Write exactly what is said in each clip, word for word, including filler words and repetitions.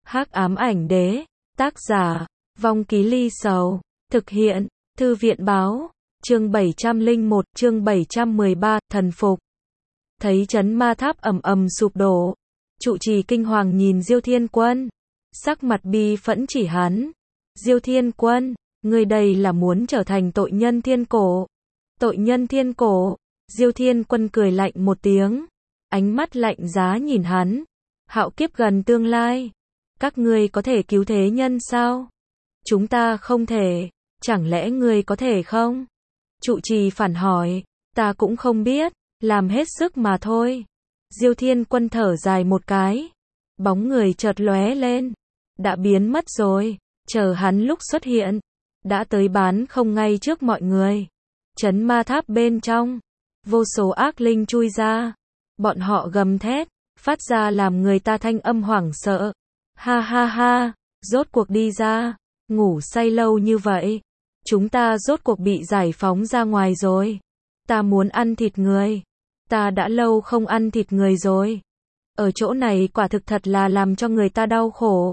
Hắc ám ảnh đế, tác giả, Vong Ký Ly Sầu, thực hiện, Thư viện báo, chương bảy trăm lẻ một, chương bảy trăm mười ba, thần phục. Thấy chấn ma tháp ầm ầm sụp đổ, trụ trì kinh hoàng nhìn Diêu Thiên Quân, sắc mặt bi phẫn chỉ hắn. Diêu Thiên Quân, ngươi đây là muốn trở thành tội nhân thiên cổ. Tội nhân thiên cổ, Diêu Thiên Quân cười lạnh một tiếng, ánh mắt lạnh giá nhìn hắn. Hạo kiếp gần tương lai, các ngươi có thể cứu thế nhân sao? Chúng ta không thể, chẳng lẽ ngươi có thể không? Trụ trì phản hỏi, ta cũng không biết, làm hết sức mà thôi. Diêu Thiên Quân thở dài một cái, bóng người chợt lóe lên, đã biến mất rồi, chờ hắn lúc xuất hiện, đã tới bán không ngay trước mọi người. Chấn ma tháp bên trong, vô số ác linh chui ra, bọn họ gầm thét, phát ra làm người ta thanh âm hoảng sợ. Ha ha ha, rốt cuộc đi ra, ngủ say lâu như vậy, chúng ta rốt cuộc bị giải phóng ra ngoài rồi. Ta muốn ăn thịt người, ta đã lâu không ăn thịt người rồi. Ở chỗ này quả thực thật là làm cho người ta đau khổ.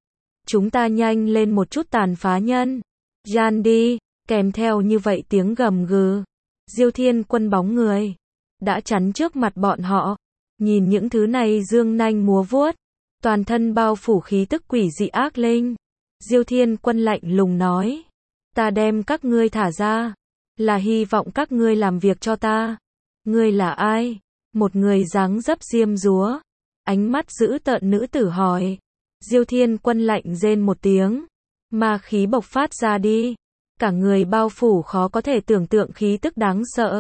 Chúng ta nhanh lên một chút tàn phá nhân gian đi, kèm theo như vậy tiếng gầm gừ. Diêu Thiên Quân bóng người đã chắn trước mặt bọn họ, nhìn những thứ này dương nanh múa vuốt, toàn thân bao phủ khí tức quỷ dị ác linh. Diêu Thiên Quân lạnh lùng nói, ta đem các ngươi thả ra, là hy vọng các ngươi làm việc cho ta. Ngươi là ai? Một người dáng dấp diêm dúa, ánh mắt dữ tợn nữ tử hỏi. Diêu Thiên Quân lạnh rên một tiếng, ma khí bộc phát ra đi, cả người bao phủ khó có thể tưởng tượng khí tức đáng sợ.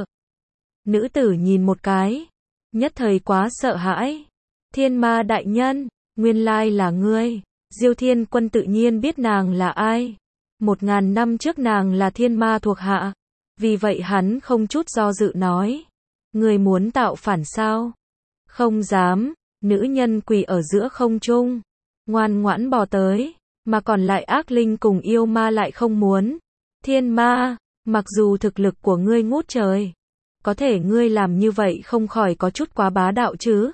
Nữ tử nhìn một cái, nhất thời quá sợ hãi. Thiên ma đại nhân, nguyên lai là ngươi. Diêu Thiên Quân tự nhiên biết nàng là ai. Một ngàn năm trước nàng là thiên ma thuộc hạ, vì vậy hắn không chút do dự nói, ngươi muốn tạo phản sao? Không dám. Nữ nhân quỳ ở giữa không trung, ngoan ngoãn bò tới, mà còn lại ác linh cùng yêu ma lại không muốn. Thiên ma, mặc dù thực lực của ngươi ngút trời, có thể ngươi làm như vậy không khỏi có chút quá bá đạo chứ?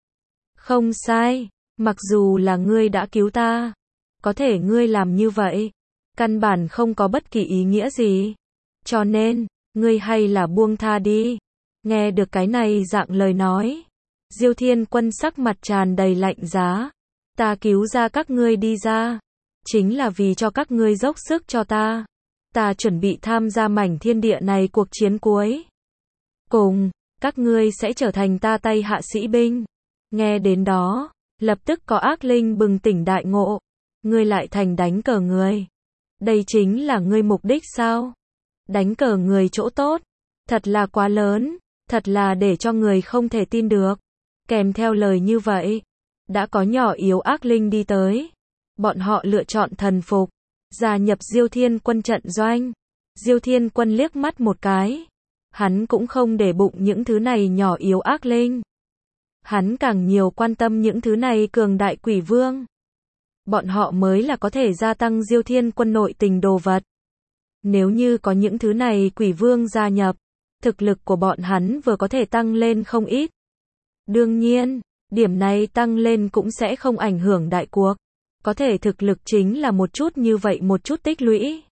Không sai, mặc dù là ngươi đã cứu ta, có thể ngươi làm như vậy, căn bản không có bất kỳ ý nghĩa gì. Cho nên, ngươi hay là buông tha đi. Nghe được cái này dạng lời nói, Diêu Thiên Quân sắc mặt tràn đầy lạnh giá. Ta cứu ra các ngươi đi ra, chính là vì cho các ngươi dốc sức cho ta. Ta chuẩn bị tham gia mảnh thiên địa này cuộc chiến cuối cùng, các ngươi sẽ trở thành ta tay hạ sĩ binh. Nghe đến đó, lập tức có ác linh bừng tỉnh đại ngộ. Ngươi lại thành đánh cờ người. Đây chính là ngươi mục đích sao? Đánh cờ người chỗ tốt, thật là quá lớn, thật là để cho người không thể tin được. Kèm theo lời như vậy, đã có nhỏ yếu ác linh đi tới. Bọn họ lựa chọn thần phục, gia nhập Diêu Thiên Quân trận doanh. Diêu Thiên Quân liếc mắt một cái, hắn cũng không để bụng những thứ này nhỏ yếu ác linh. Hắn càng nhiều quan tâm những thứ này cường đại quỷ vương. Bọn họ mới là có thể gia tăng Diêu Thiên Quân nội tình đồ vật. Nếu như có những thứ này quỷ vương gia nhập, thực lực của bọn hắn vừa có thể tăng lên không ít. Đương nhiên, điểm này tăng lên cũng sẽ không ảnh hưởng đại cuộc. Có thể thực lực chính là một chút như vậy một chút tích lũy.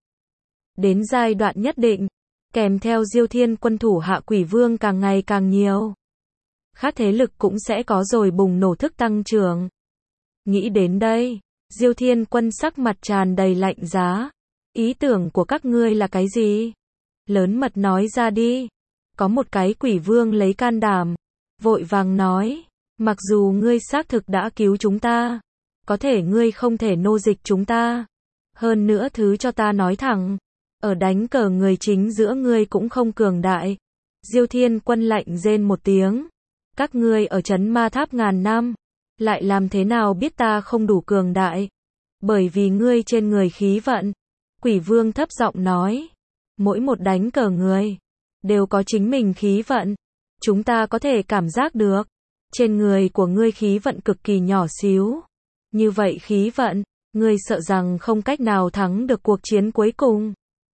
Đến giai đoạn nhất định, kèm theo Diêu Thiên Quân thủ hạ quỷ vương càng ngày càng nhiều, khác thế lực cũng sẽ có rồi bùng nổ thức tăng trưởng. Nghĩ đến đây, Diêu Thiên Quân sắc mặt tràn đầy lạnh giá. Ý tưởng của các ngươi là cái gì? Lớn mật nói ra đi. Có một cái quỷ vương lấy can đảm, vội vàng nói, mặc dù ngươi xác thực đã cứu chúng ta, có thể ngươi không thể nô dịch chúng ta. Hơn nữa thứ cho ta nói thẳng, ở đánh cờ người chính giữa ngươi cũng không cường đại. Diêu Thiên Quân lạnh rên một tiếng, các ngươi ở trấn ma tháp ngàn năm, lại làm thế nào biết ta không đủ cường đại? Bởi vì ngươi trên người khí vận. Quỷ vương thấp giọng nói, mỗi một đánh cờ người đều có chính mình khí vận. Chúng ta có thể cảm giác được, trên người của ngươi khí vận cực kỳ nhỏ xíu. Như vậy khí vận, ngươi sợ rằng không cách nào thắng được cuộc chiến cuối cùng.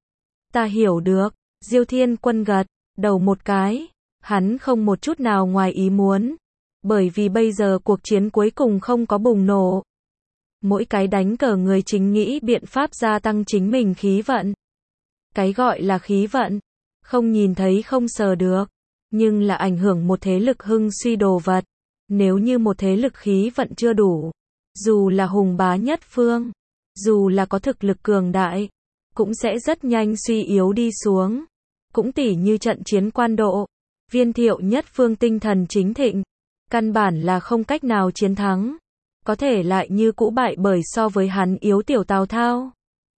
Ta hiểu được. Diêu Thiên Quân gật đầu một cái, hắn không một chút nào ngoài ý muốn, bởi vì bây giờ cuộc chiến cuối cùng không có bùng nổ. Mỗi cái đánh cờ người chính nghĩ biện pháp gia tăng chính mình khí vận. Cái gọi là khí vận, không nhìn thấy không sờ được, nhưng là ảnh hưởng một thế lực hưng suy đồ vật. Nếu như một thế lực khí vận chưa đủ, dù là hùng bá nhất phương, dù là có thực lực cường đại, cũng sẽ rất nhanh suy yếu đi xuống. Cũng tỉ như trận chiến Quan Độ, Viên Thiệu nhất phương tinh thần chính thịnh, căn bản là không cách nào chiến thắng, có thể lại như cũ bại bởi so với hắn yếu tiểu Tào Tháo.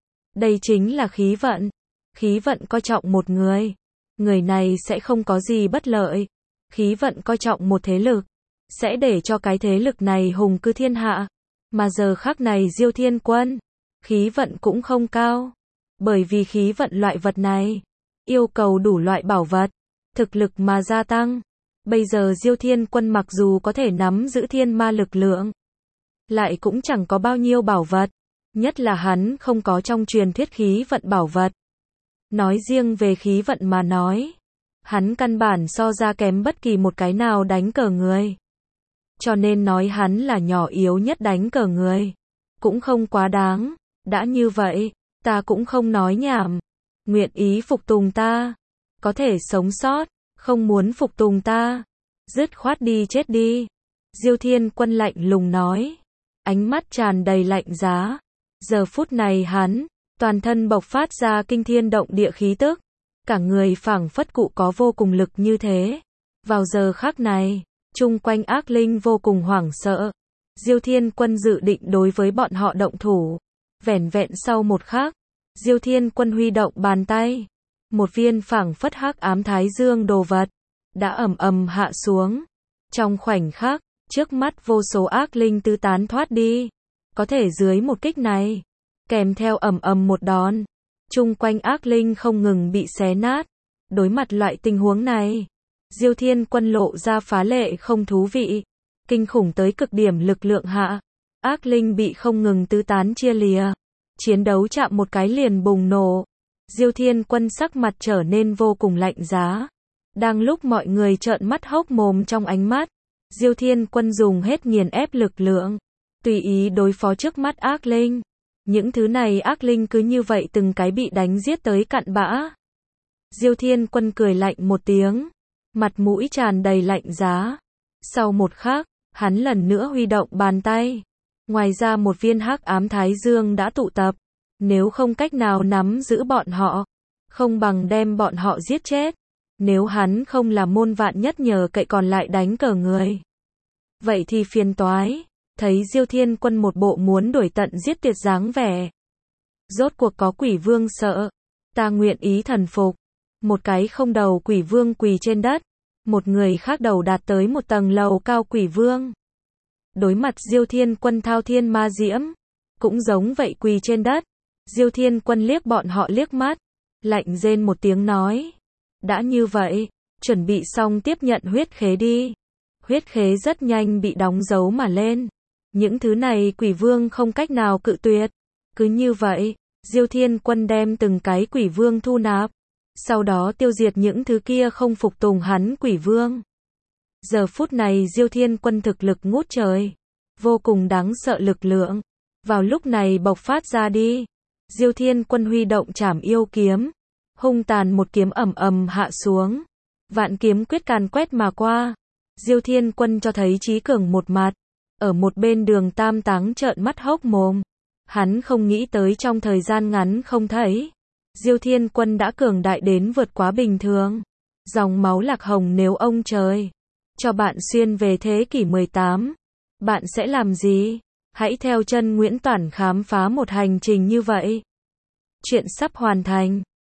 Đây chính là khí vận. Khí vận coi trọng một người, người này sẽ không có gì bất lợi. Khí vận coi trọng một thế lực, sẽ để cho cái thế lực này hùng cư thiên hạ. Mà giờ khắc này Diêu Thiên Quân, khí vận cũng không cao, bởi vì khí vận loại vật này yêu cầu đủ loại bảo vật, thực lực mà gia tăng. Bây giờ Diêu Thiên Quân mặc dù có thể nắm giữ thiên ma lực lượng, lại cũng chẳng có bao nhiêu bảo vật, nhất là hắn không có trong truyền thuyết khí vận bảo vật. Nói riêng về khí vận mà nói, hắn căn bản so ra kém bất kỳ một cái nào đánh cờ người. Cho nên nói hắn là nhỏ yếu nhất đánh cờ người, cũng không quá đáng. Đã như vậy, ta cũng không nói nhảm. Nguyện ý phục tùng ta, có thể sống sót, không muốn phục tùng ta, dứt khoát đi chết đi. Diêu Thiên Quân lạnh lùng nói, ánh mắt tràn đầy lạnh giá. Giờ phút này hắn, toàn thân bộc phát ra kinh thiên động địa khí tức, cả người phảng phất cụ có vô cùng lực như thế. Vào giờ khắc này, chung quanh ác linh vô cùng hoảng sợ. Diêu Thiên Quân dự định đối với bọn họ động thủ. Vẻn vẹn sau một khắc, Diêu Thiên Quân huy động bàn tay, một viên phảng phất hắc ám thái dương đồ vật đã ầm ầm hạ xuống. Trong khoảnh khắc, trước mắt vô số ác linh tứ tán thoát đi. Có thể dưới một kích này, kèm theo ầm ầm một đòn, chung quanh ác linh không ngừng bị xé nát. Đối mặt loại tình huống này, Diêu Thiên Quân lộ ra phá lệ không thú vị, kinh khủng tới cực điểm lực lượng hạ, ác linh bị không ngừng tứ tán chia lìa, chiến đấu chạm một cái liền bùng nổ. Diêu Thiên Quân sắc mặt trở nên vô cùng lạnh giá. Đang lúc mọi người trợn mắt hốc mồm trong ánh mắt, Diêu Thiên Quân dùng hết nghiền ép lực lượng, tùy ý đối phó trước mắt ác linh. Những thứ này ác linh cứ như vậy từng cái bị đánh giết tới cặn bã. Diêu Thiên Quân cười lạnh một tiếng, mặt mũi tràn đầy lạnh giá. Sau một khắc, hắn lần nữa huy động bàn tay. Ngoài ra một viên hắc ám thái dương đã tụ tập. Nếu không cách nào nắm giữ bọn họ, không bằng đem bọn họ giết chết. Nếu hắn không là môn vạn nhất nhờ cậy còn lại đánh cờ người, vậy thì phiền toái. Thấy Diêu Thiên Quân một bộ muốn đuổi tận giết tuyệt dáng vẻ. Rốt cuộc có quỷ vương sợ, ta nguyện ý thần phục. Một cái không đầu quỷ vương quỳ trên đất, một người khác đầu đạt tới một tầng lầu cao quỷ vương. Đối mặt Diêu Thiên Quân thao thiên ma diễm, cũng giống vậy quỳ trên đất. Diêu Thiên Quân liếc bọn họ liếc mắt, lạnh rên một tiếng nói, đã như vậy, chuẩn bị xong tiếp nhận huyết khế đi. Huyết khế rất nhanh bị đóng dấu mà lên. Những thứ này quỷ vương không cách nào cự tuyệt. Cứ như vậy, Diêu Thiên Quân đem từng cái quỷ vương thu nạp, sau đó tiêu diệt những thứ kia không phục tùng hắn quỷ vương. Giờ phút này Diêu Thiên Quân thực lực ngút trời, vô cùng đáng sợ lực lượng, vào lúc này bộc phát ra đi. Diêu Thiên Quân huy động trảm yêu kiếm, hung tàn một kiếm ầm ầm hạ xuống, vạn kiếm quyết càn quét mà qua. Diêu Thiên Quân cho thấy trí cường một mặt. Ở một bên Đường Tam Táng trợn mắt hốc mồm. Hắn không nghĩ tới trong thời gian ngắn không thấy, Diêu Thiên Quân đã cường đại đến vượt quá bình thường. Dòng máu Lạc Hồng nếu ông trời cho bạn xuyên về thế kỷ mười tám, bạn sẽ làm gì? Hãy theo chân Nguyễn Toản khám phá một hành trình như vậy. Chuyện sắp hoàn thành.